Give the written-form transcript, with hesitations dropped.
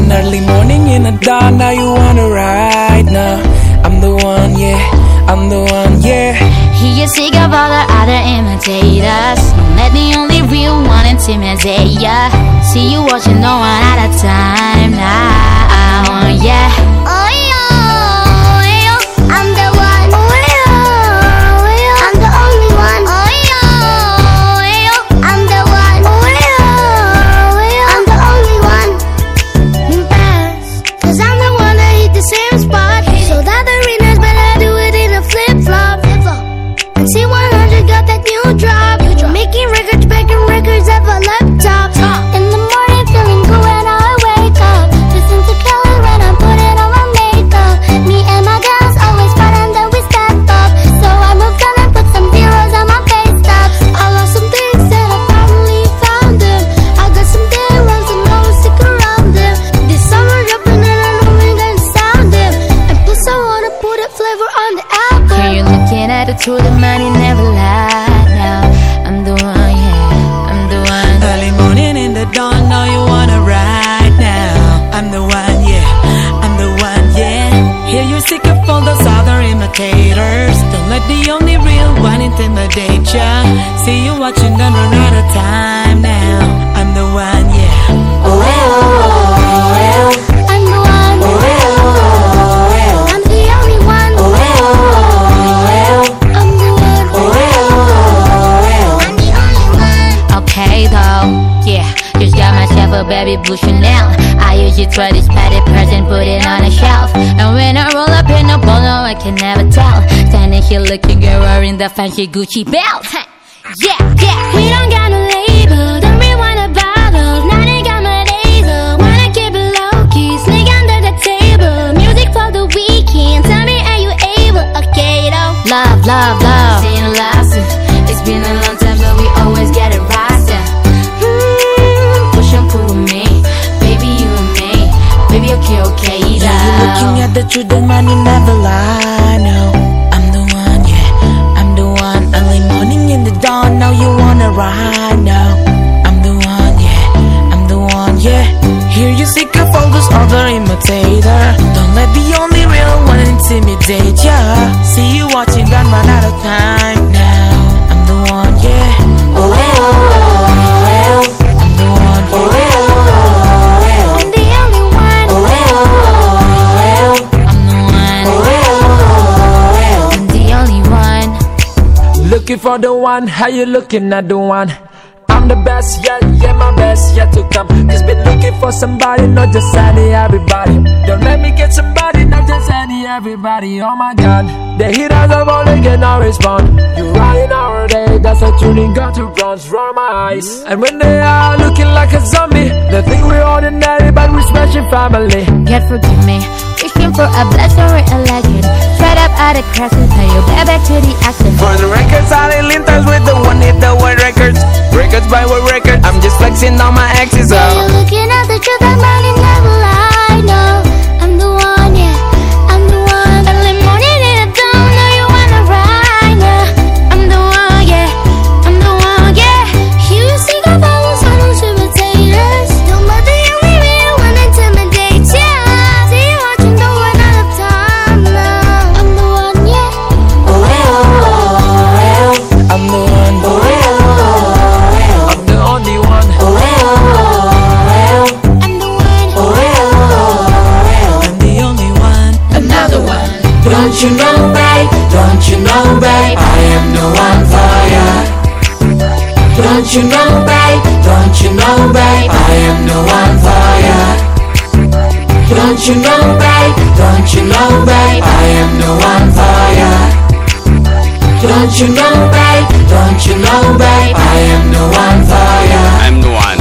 one. Early morning in the dawn, now you wanna ride now. I'm the one, yeah, I'm the one, yeah. He is sick of all the other imitators. Don't let the only real one intimidate ya. See you watching no one at a time now, yeah. Oh yo, I'm the one. Oh yo, I'm the only one. Oh yo, I'm the one. Oh yo, I'm the only one. Pass, 'cause I'm the one that hit the same spot. So that the arenas better do it in a flip-flop. And see 100 got that new drop. Making records, breaking records of a laptop. In the morning feeling good when I wake up. Listen to Kelly when I'm putting on my makeup. Me and my girls always fight and then we step up. So I moved on and put some zeros on my face stops. I lost some things that I finally found them. I got some day ones and I will stick around them. This summer dropping and I know we gonna sound them. And plus I wanna put a flavor on the album. Hey, you're looking at the truth, the money never lied. Now I'm the one, yeah, I'm the one. Early morning in the dawn, now you wanna ride now. I'm the one, yeah, I'm the one, yeah. Hear you sick of all those other imitators. Don't let the only real one intimidate ya. See you watching, don't run out of time now. I'm the one, yeah. I'm the one. I'm the only one. I'm the one. I'm the only one. Okay though, yeah. Just got myself a baby blue Chanel. I usually try this patty present, put it on a shelf. And when I roll up in a bolo, I can never tell. Standing here looking good, wearing the fancy Gucci belt. Yeah, yeah. We don't got no label, don't really wanna bother. Now they got my diesel, wanna keep it low key, sneak under the table. Music for the weekend, tell me are you able? Okay though. Love, love, love. Saying last, it's been a long time, but we always get it right. Push and pull with me, baby you and me, baby okay Yeah, though. you're looking at the truth, the money never lie. No, I'm the one, yeah, I'm the one. Early morning in the dawn, now you wanna ride now. I'm the one, yeah, I'm the one, yeah. Hear you sick of all those other imitators. Don't let the only real one intimidate ya. See you watching, don't run out of time now. I'm the one, yeah. I'm the one, yeah. I'm the only one. I'm the one. I'm the only one. Looking for the one, how you looking at the one? I'm the best, yeah, yeah, my best yet to come. Just been looking for somebody, not just any everybody. Don't let me get somebody, not just any everybody. Oh my God, the haters of all they can now respond. You running our day, that's a tuning got to bronze, roll my eyes. And when they are looking like a zombie, they think we're ordinary, but we're smashing family. God forgive me, wishing for a blessing or a legend. Straight up out of crosses, pay you back to the accent. For the records, I ain't linters with the one hit the word records. Records by what record? I'm just flexing on my axes. Yeah, you're looking at the truth, that money never lie. No, I'm the one, yeah, I'm the one. Early morning in the dawn, know you wanna ride now. I'm the one, yeah, I'm the one, yeah. You sick of all those other imitators. Don't let the only real one intimidate ya. See you watching, don't run out of time now. I'm the one, yeah. I'm the one, I'm the only one. I'm the one. I'm the only one. Another one. Don't you know, babe? Don't you know, babe? I am the one for ya. Don't you know, babe? Don't you know, babe? I am the one for ya. Don't you know, babe? Don't you know, babe? I am the one for ya. Don't you know, babe? Don't you know, babe? I am the one for ya. I'm the one.